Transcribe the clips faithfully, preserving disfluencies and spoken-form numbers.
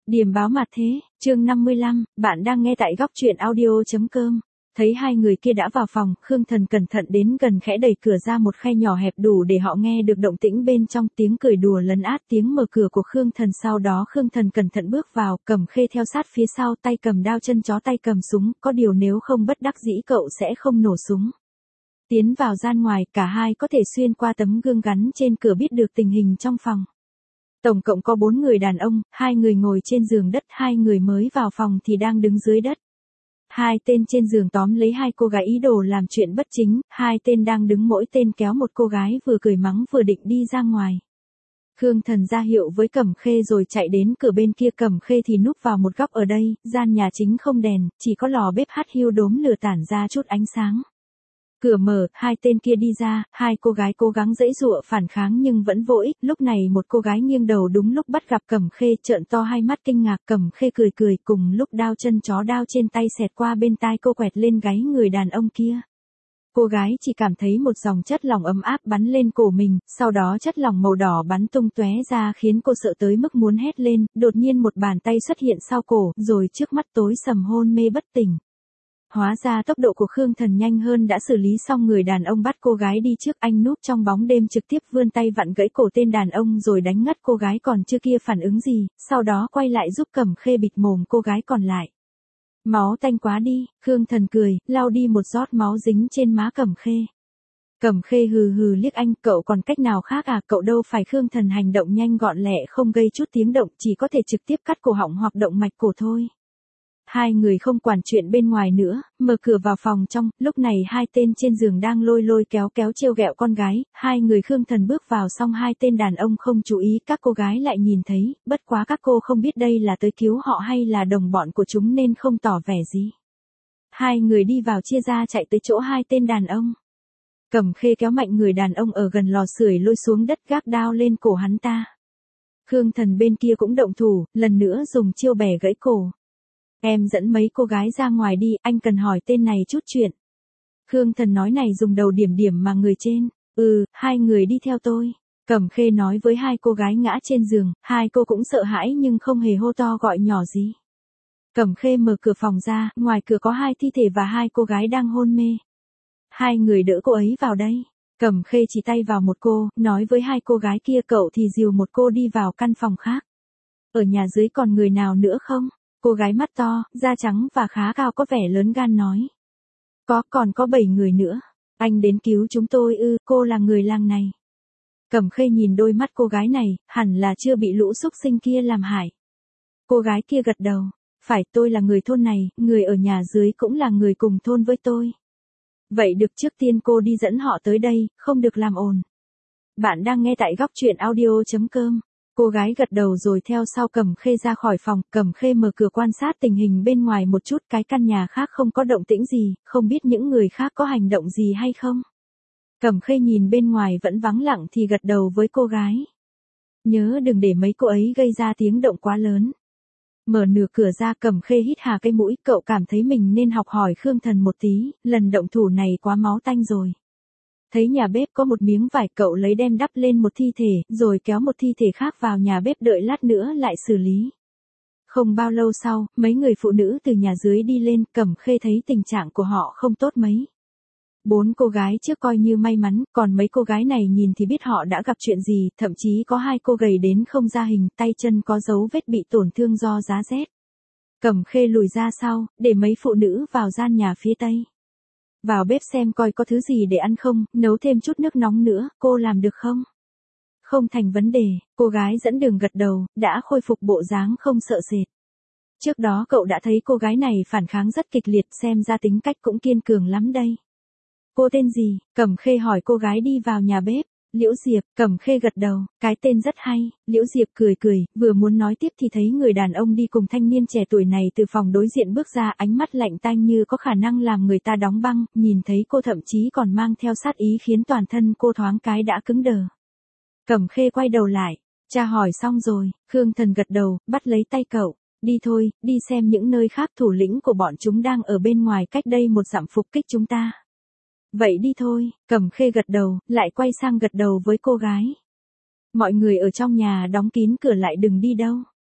Điềm báo mặt thế, chương năm mươi lăm, bạn đang nghe tại góc truyện audio.com. Thấy hai người kia đã vào phòng, Khương Thần cẩn thận đến gần khẽ đẩy cửa ra một khe nhỏ hẹp đủ để họ nghe được động tĩnh bên trong, tiếng cười đùa lấn át tiếng mở cửa của Khương Thần. Sau đó Khương Thần cẩn thận bước vào, Cẩm Khê theo sát phía sau, tay cầm đao chân chó tay cầm súng, có điều nếu không bất đắc dĩ cậu sẽ không nổ súng. Tiến vào gian ngoài, cả hai có thể xuyên qua tấm gương gắn trên cửa biết được tình hình trong phòng. Tổng cộng có bốn người đàn ông, hai người ngồi trên giường đất, hai người mới vào phòng thì đang đứng dưới đất. Hai tên trên giường tóm lấy hai cô gái ý đồ làm chuyện bất chính, hai tên đang đứng mỗi tên kéo một cô gái vừa cười mắng vừa định đi ra ngoài. Khương Thần ra hiệu với Cẩm Khê rồi chạy đến cửa bên kia, Cẩm Khê thì núp vào một góc ở đây, gian nhà chính không đèn, chỉ có lò bếp hắt hiu đốm lửa tản ra chút ánh sáng. Cửa mở, hai tên kia đi ra, hai cô gái cố gắng giãy giụa phản kháng nhưng vẫn vô ích. Lúc này một cô gái nghiêng đầu đúng lúc bắt gặp Cẩm Khê, trợn to hai mắt kinh ngạc. Cẩm Khê cười cười, cùng lúc đao chân chó đao trên tay xẹt qua bên tai cô quẹt lên gáy người đàn ông kia. Cô gái chỉ cảm thấy một dòng chất lỏng ấm áp bắn lên cổ mình, sau đó chất lỏng màu đỏ bắn tung tóe ra khiến cô sợ tới mức muốn hét lên. Đột nhiên một bàn tay xuất hiện sau cổ, rồi trước mắt tối sầm hôn mê bất tỉnh. Hóa ra tốc độ của Khương Thần nhanh hơn, đã xử lý xong người đàn ông bắt cô gái đi trước. Anh núp trong bóng đêm trực tiếp vươn tay vặn gãy cổ tên đàn ông rồi đánh ngất cô gái còn chưa kia phản ứng gì, sau đó quay lại giúp Cẩm Khê bịt mồm cô gái còn lại. Máu tanh quá đi, Khương Thần cười, lau đi một giọt máu dính trên má Cẩm Khê. Cẩm Khê hừ hừ liếc anh, cậu còn cách nào khác à, cậu đâu phải. Khương Thần hành động nhanh gọn lẹ không gây chút tiếng động, chỉ có thể trực tiếp cắt cổ họng hoặc động mạch cổ thôi. Hai người không quản chuyện bên ngoài nữa, mở cửa vào phòng trong, lúc này hai tên trên giường đang lôi lôi kéo kéo trêu ghẹo con gái, hai người Khương Thần bước vào xong hai tên đàn ông không chú ý, các cô gái lại nhìn thấy, bất quá các cô không biết đây là tới cứu họ hay là đồng bọn của chúng nên không tỏ vẻ gì. Hai người đi vào chia ra chạy tới chỗ hai tên đàn ông. Cẩm Khê kéo mạnh người đàn ông ở gần lò sưởi lôi xuống đất, gác đao lên cổ hắn ta. Khương Thần bên kia cũng động thủ, lần nữa dùng chiêu bẻ gãy cổ. Em dẫn mấy cô gái ra ngoài đi, anh cần hỏi tên này chút chuyện. Khương Thần nói này dùng đầu điểm điểm mà người trên. Ừ, hai người đi theo tôi. Cẩm Khê nói với hai cô gái ngã trên giường, hai cô cũng sợ hãi nhưng không hề hô to gọi nhỏ gì. Cẩm Khê mở cửa phòng ra, ngoài cửa có hai thi thể và hai cô gái đang hôn mê. Hai người đỡ cô ấy vào đây. Cẩm Khê chỉ tay vào một cô, nói với hai cô gái kia, cậu thì dìu một cô đi vào căn phòng khác. Ở nhà dưới còn người nào nữa không? Cô gái mắt to, da trắng và khá cao có vẻ lớn gan nói. Có, còn có bảy người nữa. Anh đến cứu chúng tôi ư, cô là người làng này. Cẩm Khê nhìn đôi mắt cô gái này, hẳn là chưa bị lũ xúc sinh kia làm hại. Cô gái kia gật đầu. Phải, tôi là người thôn này, người ở nhà dưới cũng là người cùng thôn với tôi. Vậy được, trước tiên cô đi dẫn họ tới đây, không được làm ồn. Bạn đang nghe tại góc truyện audio.com. Cô gái gật đầu rồi theo sau Cẩm Khê ra khỏi phòng. Cẩm Khê mở cửa quan sát tình hình bên ngoài một chút, cái căn nhà khác không có động tĩnh gì, không biết những người khác có hành động gì hay không. Cẩm Khê nhìn bên ngoài vẫn vắng lặng thì gật đầu với cô gái. Nhớ đừng để mấy cô ấy gây ra tiếng động quá lớn. Mở nửa cửa ra, Cẩm Khê hít hà cái mũi, cậu cảm thấy mình nên học hỏi Khương Thần một tí, lần động thủ này quá máu tanh rồi. Thấy nhà bếp có một miếng vải, cậu lấy đem đắp lên một thi thể, rồi kéo một thi thể khác vào nhà bếp đợi lát nữa lại xử lý. Không bao lâu sau, mấy người phụ nữ từ nhà dưới đi lên, Cẩm Khê thấy tình trạng của họ không tốt mấy. Bốn cô gái trước coi như may mắn, còn mấy cô gái này nhìn thì biết họ đã gặp chuyện gì, thậm chí có hai cô gầy đến không ra hình, tay chân có dấu vết bị tổn thương do giá rét. Cẩm Khê lùi ra sau, để mấy phụ nữ vào gian nhà phía tây. Vào bếp xem coi có thứ gì để ăn không, nấu thêm chút nước nóng nữa, cô làm được không? Không thành vấn đề, cô gái dẫn đường gật đầu, đã khôi phục bộ dáng không sợ sệt. Trước đó cậu đã thấy cô gái này phản kháng rất kịch liệt, xem ra tính cách cũng kiên cường lắm đây. Cô tên gì? Cẩm Khê hỏi cô gái đi vào nhà bếp. Liễu Diệp. Cẩm Khê gật đầu, cái tên rất hay. Liễu Diệp cười cười, vừa muốn nói tiếp thì thấy người đàn ông đi cùng thanh niên trẻ tuổi này từ phòng đối diện bước ra, ánh mắt lạnh tanh như có khả năng làm người ta đóng băng, nhìn thấy cô thậm chí còn mang theo sát ý khiến toàn thân cô thoáng cái đã cứng đờ. Cẩm Khê quay đầu lại, cha hỏi xong rồi. Khương Thần gật đầu, bắt lấy tay cậu. Đi thôi, đi xem những nơi khác, thủ lĩnh của bọn chúng đang ở bên ngoài cách đây một dặm phục kích chúng ta. Vậy đi thôi, Cẩm Khê gật đầu, lại quay sang gật đầu với cô gái. Mọi người ở trong nhà đóng kín cửa lại, đừng đi đâu.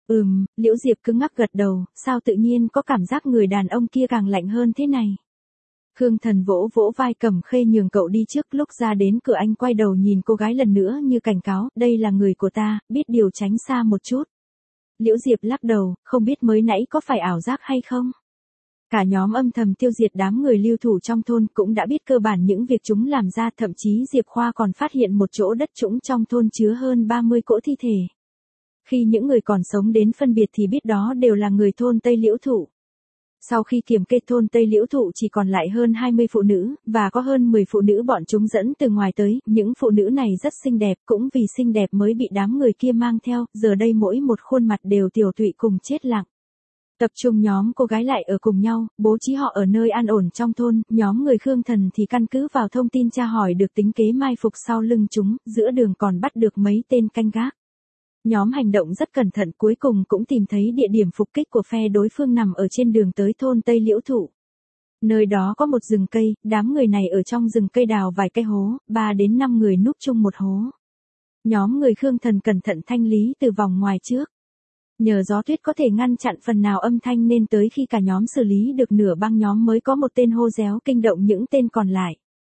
Ừm, Liễu Diệp cứng ngắc gật đầu, sao tự nhiên có cảm giác người đàn ông kia càng lạnh hơn thế này. Khương Thần vỗ vỗ vai Cẩm Khê nhường cậu đi trước, lúc ra đến cửa anh quay đầu nhìn cô gái lần nữa như cảnh cáo, đây là người của ta, biết điều tránh xa một chút. Liễu Diệp lắc đầu, không biết mới nãy có phải ảo giác hay không. Cả nhóm âm thầm tiêu diệt đám người lưu thủ trong thôn cũng đã biết cơ bản những việc chúng làm ra, thậm chí Diệp Khoa còn phát hiện một chỗ đất trũng trong thôn chứa hơn ba mươi cỗ thi thể. Khi những người còn sống đến phân biệt thì biết đó đều là người thôn Tây Liễu Thụ. Sau khi kiểm kê thôn Tây Liễu Thụ chỉ còn lại hơn hai mươi phụ nữ, và có hơn mười phụ nữ bọn chúng dẫn từ ngoài tới, những phụ nữ này rất xinh đẹp, cũng vì xinh đẹp mới bị đám người kia mang theo, giờ đây mỗi một khuôn mặt đều tiểu tụy cùng chết lặng. Tập trung nhóm cô gái lại ở cùng nhau, bố trí họ ở nơi an ổn trong thôn, nhóm người Khương Thần thì căn cứ vào thông tin tra hỏi được tính kế mai phục sau lưng chúng, giữa đường còn bắt được mấy tên canh gác. Nhóm hành động rất cẩn thận, cuối cùng cũng tìm thấy địa điểm phục kích của phe đối phương nằm ở trên đường tới thôn Tây Liễu Thụ. Nơi đó có một rừng cây, đám người này ở trong rừng cây đào vài cái hố, ba đến năm người núp chung một hố. Nhóm người Khương Thần cẩn thận thanh lý từ vòng ngoài trước. Nhờ gió tuyết có thể ngăn chặn phần nào âm thanh nên tới khi cả nhóm xử lý được nửa băng nhóm mới có một tên hô réo kinh động những tên còn lại.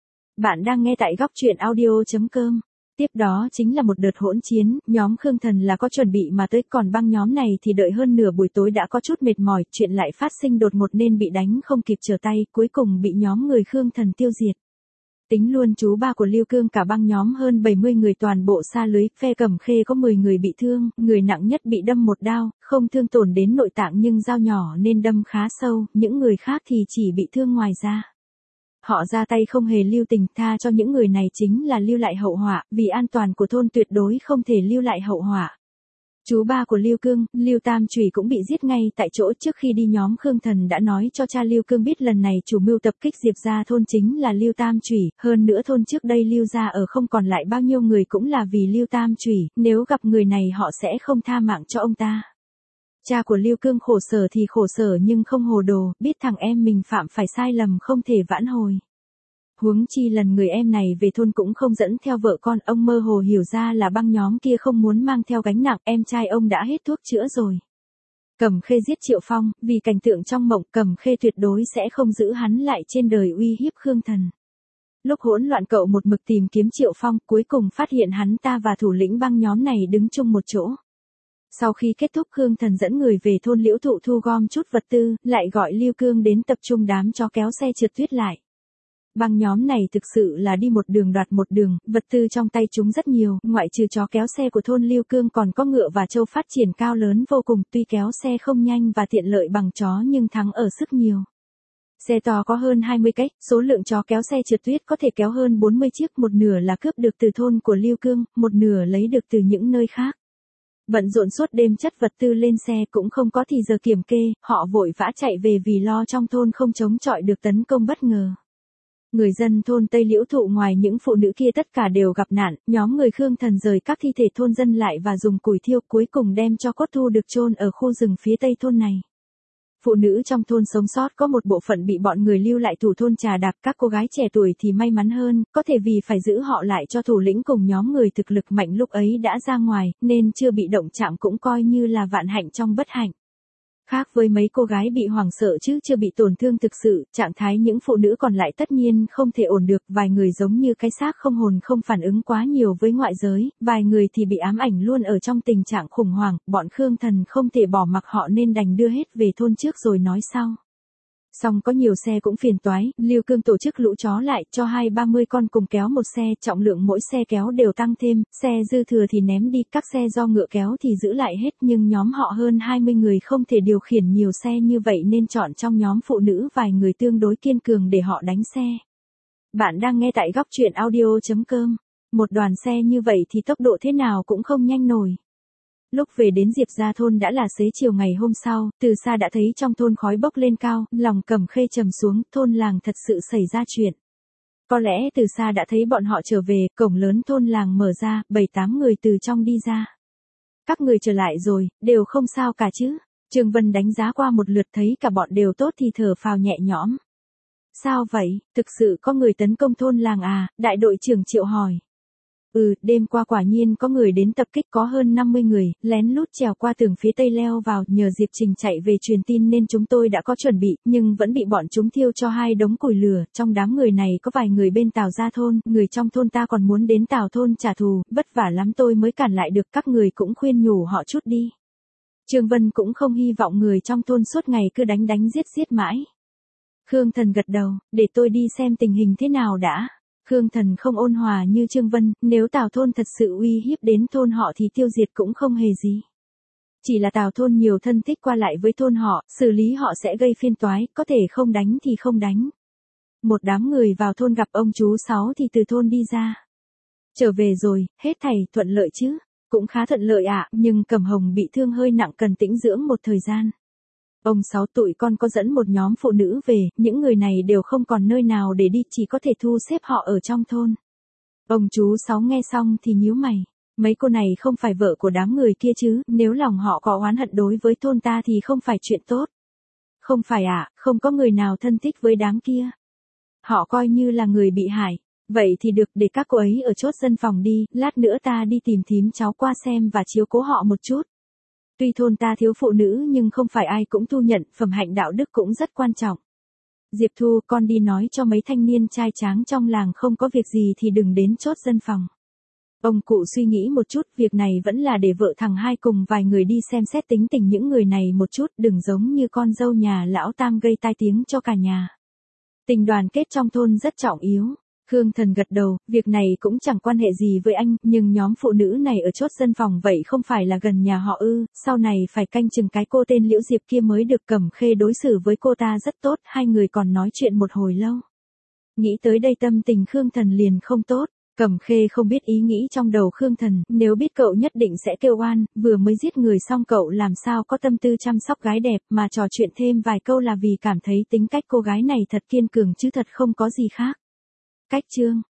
Bạn đang nghe tại góc truyện audio chấm com. Tiếp đó chính là một đợt hỗn chiến, nhóm Khương Thần là có chuẩn bị mà tới, còn băng nhóm này thì đợi hơn nửa buổi tối đã có chút mệt mỏi, chuyện lại phát sinh đột ngột nên bị đánh không kịp trở tay, cuối cùng bị nhóm người Khương Thần tiêu diệt. Tính luôn chú ba của Lưu Cương, cả băng nhóm hơn bảy mươi người toàn bộ sa lưới, phe Cẩm Khê có mười người bị thương, người nặng nhất bị đâm một đao, không thương tổn đến nội tạng nhưng dao nhỏ nên đâm khá sâu, những người khác thì chỉ bị thương ngoài da. Họ ra tay không hề lưu tình, tha cho những người này chính là lưu lại hậu họa, vì an toàn của thôn tuyệt đối không thể lưu lại hậu họa. Chú ba của Lưu Cương, Lưu Tam Chủy cũng bị giết ngay tại chỗ. Trước khi đi nhóm Khương Thần đã nói cho cha Lưu Cương biết lần này chủ mưu tập kích Diệp gia thôn chính là Lưu Tam Chủy, hơn nữa thôn trước đây Lưu gia ở không còn lại bao nhiêu người cũng là vì Lưu Tam Chủy, nếu gặp người này họ sẽ không tha mạng cho ông ta. Cha của Lưu Cương khổ sở thì khổ sở nhưng không hồ đồ, biết thằng em mình phạm phải sai lầm không thể vãn hồi. Huống chi lần người em này về thôn cũng không dẫn theo vợ con, ông mơ hồ hiểu ra là băng nhóm kia không muốn mang theo gánh nặng, em trai ông đã hết thuốc chữa rồi. Cẩm Khê giết Triệu Phong, vì cảnh tượng trong mộng Cẩm Khê tuyệt đối sẽ không giữ hắn lại trên đời uy hiếp Khương Thần. Lúc hỗn loạn cậu một mực tìm kiếm Triệu Phong, cuối cùng phát hiện hắn ta và thủ lĩnh băng nhóm này đứng chung một chỗ. Sau khi kết thúc Khương Thần dẫn người về thôn Liễu Thụ thu gom chút vật tư, lại gọi Lưu Cương đến tập trung đám chó kéo xe trượt tuyết lại. Băng nhóm này thực sự là đi một đường đoạt một đường, vật tư trong tay chúng rất nhiều, ngoại trừ chó kéo xe của thôn Lưu Cương còn có ngựa và trâu phát triển cao lớn vô cùng, tuy kéo xe không nhanh và tiện lợi bằng chó nhưng thắng ở sức nhiều. Xe to có hơn hai mươi cái, số lượng chó kéo xe trượt tuyết có thể kéo hơn bốn mươi chiếc, một nửa là cướp được từ thôn của Lưu Cương, một nửa lấy được từ những nơi khác. Bận rộn suốt đêm chất vật tư lên xe cũng không có thì giờ kiểm kê, họ vội vã chạy về vì lo trong thôn không chống chọi được tấn công bất ngờ. Người dân thôn Tây Liễu Thụ ngoài những phụ nữ kia tất cả đều gặp nạn, nhóm người Khương Thần rời các thi thể thôn dân lại và dùng củi thiêu, cuối cùng đem cho cốt thu được chôn ở khu rừng phía tây thôn này. Phụ nữ trong thôn sống sót có một bộ phận bị bọn người lưu lại thủ thôn trà đạp, các cô gái trẻ tuổi thì may mắn hơn, có thể vì phải giữ họ lại cho thủ lĩnh cùng nhóm người thực lực mạnh lúc ấy đã ra ngoài, nên chưa bị động chạm cũng coi như là vạn hạnh trong bất hạnh. Khác với mấy cô gái bị hoảng sợ chứ chưa bị tổn thương thực sự, trạng thái những phụ nữ còn lại tất nhiên không thể ổn được, vài người giống như cái xác không hồn không phản ứng quá nhiều với ngoại giới, vài người thì bị ám ảnh luôn ở trong tình trạng khủng hoảng, bọn Khương Thần không thể bỏ mặc họ nên đành đưa hết về thôn trước rồi nói sau. Xong có nhiều xe cũng phiền toái, Lưu Cương tổ chức lũ chó lại, cho hai ba mươi con cùng kéo một xe, trọng lượng mỗi xe kéo đều tăng thêm, xe dư thừa thì ném đi, các xe do ngựa kéo thì giữ lại hết, nhưng nhóm họ hơn hai mươi người không thể điều khiển nhiều xe như vậy nên chọn trong nhóm phụ nữ vài người tương đối kiên cường để họ đánh xe. Bạn đang nghe tại góc truyện audio chấm com. Một đoàn xe như vậy thì tốc độ thế nào cũng không nhanh nổi. Lúc về đến Diệp gia thôn đã là xế chiều ngày hôm sau, từ xa đã thấy trong thôn khói bốc lên cao, lòng Cẩm Khê trầm xuống, thôn làng thật sự xảy ra chuyện. Có lẽ từ xa đã thấy bọn họ trở về, cổng lớn thôn làng mở ra, bảy tám người từ trong đi ra. Các người trở lại rồi, đều không sao cả chứ? Trương Vân đánh giá qua một lượt thấy cả bọn đều tốt thì thở phào nhẹ nhõm. Sao vậy, thực sự có người tấn công thôn làng à? Đại đội trưởng Triệu hỏi. Ừ, đêm qua quả nhiên có người đến tập kích, có hơn năm mươi người, lén lút trèo qua tường phía tây leo vào, nhờ Diệp Trình chạy về truyền tin nên chúng tôi đã có chuẩn bị, nhưng vẫn bị bọn chúng thiêu cho hai đống củi lửa, trong đám người này có vài người bên Tào gia thôn, người trong thôn ta còn muốn đến Tào thôn trả thù, vất vả lắm tôi mới cản lại được, các người cũng khuyên nhủ họ chút đi. Trương Vân cũng không hy vọng người trong thôn suốt ngày cứ đánh đánh giết giết mãi. Khương Thần gật đầu, để tôi đi xem tình hình thế nào đã. Khương Thần không ôn hòa như Trương Vân, nếu Tào thôn thật sự uy hiếp đến thôn họ thì tiêu diệt cũng không hề gì. Chỉ là Tào thôn nhiều thân thích qua lại với thôn họ, xử lý họ sẽ gây phiền toái, có thể không đánh thì không đánh. Một đám người vào thôn gặp ông chú Sáu thì từ thôn đi ra. Trở về rồi, hết thảy thuận lợi chứ? Cũng khá thuận lợi ạ, nhưng Cẩm Hồng bị thương hơi nặng cần tĩnh dưỡng một thời gian. Ông Sáu tụi con có dẫn một nhóm phụ nữ về, những người này đều không còn nơi nào để đi, chỉ có thể thu xếp họ ở trong thôn. Ông chú Sáu nghe xong thì nhíu mày, mấy cô này không phải vợ của đám người kia chứ, nếu lòng họ có oán hận đối với thôn ta thì không phải chuyện tốt. Không phải ạ, không có người nào thân thích với đám kia. Họ coi như là người bị hại. Vậy thì được, để các cô ấy ở chốt dân phòng đi, lát nữa ta đi tìm thím cháu qua xem và chiếu cố họ một chút. Tuy thôn ta thiếu phụ nữ nhưng không phải ai cũng thu nhận, phẩm hạnh đạo đức cũng rất quan trọng. Diệp Thu, con đi nói cho mấy thanh niên trai tráng trong làng không có việc gì thì đừng đến chốt dân phòng. Ông cụ suy nghĩ một chút, việc này vẫn là để vợ thằng Hai cùng vài người đi xem xét tính tình những người này một chút, đừng giống như con dâu nhà lão Tam gây tai tiếng cho cả nhà. Tình đoàn kết trong thôn rất trọng yếu. Khương Thần gật đầu, việc này cũng chẳng quan hệ gì với anh, nhưng nhóm phụ nữ này ở chốt dân phòng vậy không phải là gần nhà họ ư, sau này phải canh chừng cái cô tên Liễu Diệp kia mới được. Cẩm Khê đối xử với cô ta rất tốt, hai người còn nói chuyện một hồi lâu. Nghĩ tới đây tâm tình Khương Thần liền không tốt. Cẩm Khê không biết ý nghĩ trong đầu Khương Thần, nếu biết cậu nhất định sẽ kêu oan, vừa mới giết người xong cậu làm sao có tâm tư chăm sóc gái đẹp, mà trò chuyện thêm vài câu là vì cảm thấy tính cách cô gái này thật kiên cường chứ thật không có gì khác. Cách chương